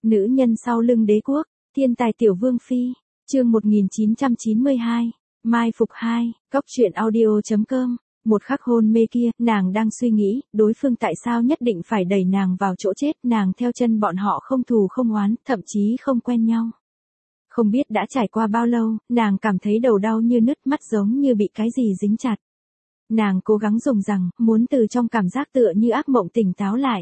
Nữ nhân sau lưng đế quốc, thiên tài tiểu vương phi, chương 1992, Mai Phục 2, Cóc truyện audio.com. Một khắc hôn mê kia, nàng đang suy nghĩ, đối phương tại sao nhất định phải đẩy nàng vào chỗ chết, nàng theo chân bọn họ không thù không oán, thậm chí không quen nhau. Không biết đã trải qua bao lâu, nàng cảm thấy đầu đau như nứt, mắt giống như bị cái gì dính chặt. Nàng cố gắng dùng rằng, muốn từ trong cảm giác tựa như ác mộng tỉnh táo lại.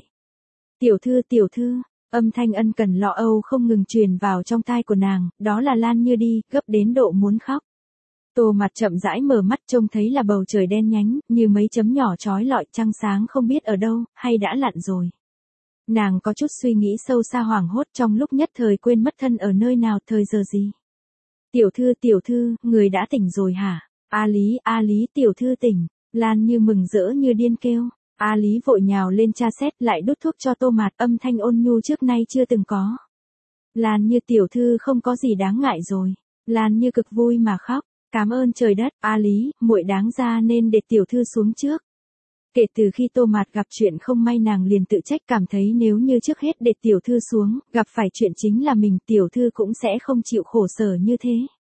Tiểu thư, âm thanh ân cần lo âu không ngừng truyền vào trong tai của nàng, đó là Lan Như đi, gấp đến độ muốn khóc. Tô Mặt chậm rãi mở mắt, trông thấy là bầu trời đen nhánh, như mấy chấm nhỏ chói lọi, trăng sáng không biết ở đâu, hay đã lặn rồi. Nàng có chút suy nghĩ sâu xa, hoảng hốt, trong lúc nhất thời quên mất thân ở nơi nào, thời giờ gì. Tiểu thư, người đã tỉnh rồi hả? A Lý, tiểu thư tỉnh. Lan Như mừng rỡ như điên kêu. A Lý vội nhào lên tra xét, lại đút thuốc cho Tô Mạt, âm thanh ôn nhu trước nay chưa từng có. Lan Như tiểu thư không có gì đáng ngại rồi. Lan Như cực vui mà khóc. Cảm ơn trời đất, A Lý, muội đáng ra nên để tiểu thư xuống trước. Kể từ khi Tô Mạt gặp chuyện không may, nàng liền tự trách, cảm thấy nếu như trước hết để tiểu thư xuống, gặp phải chuyện chính là mình, tiểu thư cũng sẽ không chịu khổ sở như thế.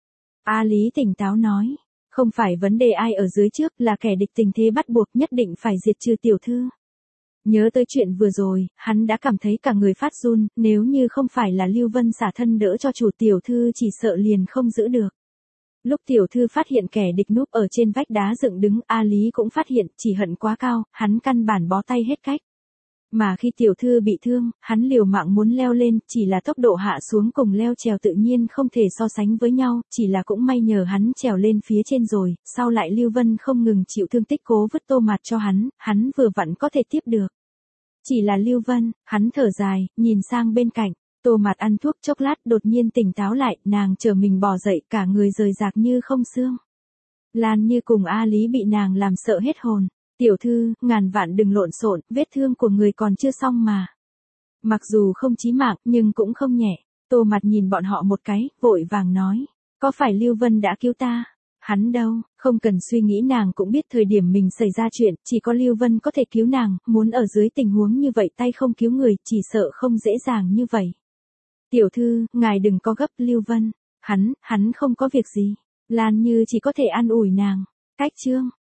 A Lý tỉnh táo nói, không phải vấn đề ai ở dưới trước, là kẻ địch tình thế bắt buộc nhất định phải diệt trừ tiểu thư. Nhớ tới chuyện vừa rồi, hắn đã cảm thấy cả người phát run, nếu như không phải là Lưu Vân xả thân đỡ cho chủ, tiểu thư chỉ sợ liền không giữ được. Lúc tiểu thư phát hiện kẻ địch núp ở trên vách đá dựng đứng, A Lý cũng phát hiện, chỉ hận quá cao, hắn căn bản bó tay hết cách. Mà khi tiểu thư bị thương, hắn liều mạng muốn leo lên, chỉ là tốc độ hạ xuống cùng leo trèo tự nhiên không thể so sánh với nhau, chỉ là cũng may nhờ hắn trèo lên phía trên rồi, sau lại Lưu Vân không ngừng chịu thương tích cố vứt Tô Mạt cho hắn vừa vặn có thể tiếp được. Chỉ là Lưu Vân, hắn thở dài, nhìn sang bên cạnh. Tô Mạt ăn thuốc chốc lát đột nhiên tỉnh táo lại, nàng trở mình bò dậy, cả người rời rạc như không xương. Lan Như cùng A Lý bị nàng làm sợ hết hồn. Tiểu thư, ngàn vạn đừng lộn xộn, vết thương của người còn chưa xong mà. Mặc dù không chí mạng, nhưng cũng không nhẹ. Tô Mạt nhìn bọn họ một cái, vội vàng nói. Có phải Lưu Vân đã cứu ta? Hắn đâu, không cần suy nghĩ, nàng cũng biết thời điểm mình xảy ra chuyện, chỉ có Lưu Vân có thể cứu nàng, muốn ở dưới tình huống như vậy tay không cứu người, chỉ sợ không dễ dàng như vậy. Tiểu thư, ngài đừng có gấp, Lưu Vân. Hắn không có việc gì. Lan Như chỉ có thể an ủi nàng. Cách chương.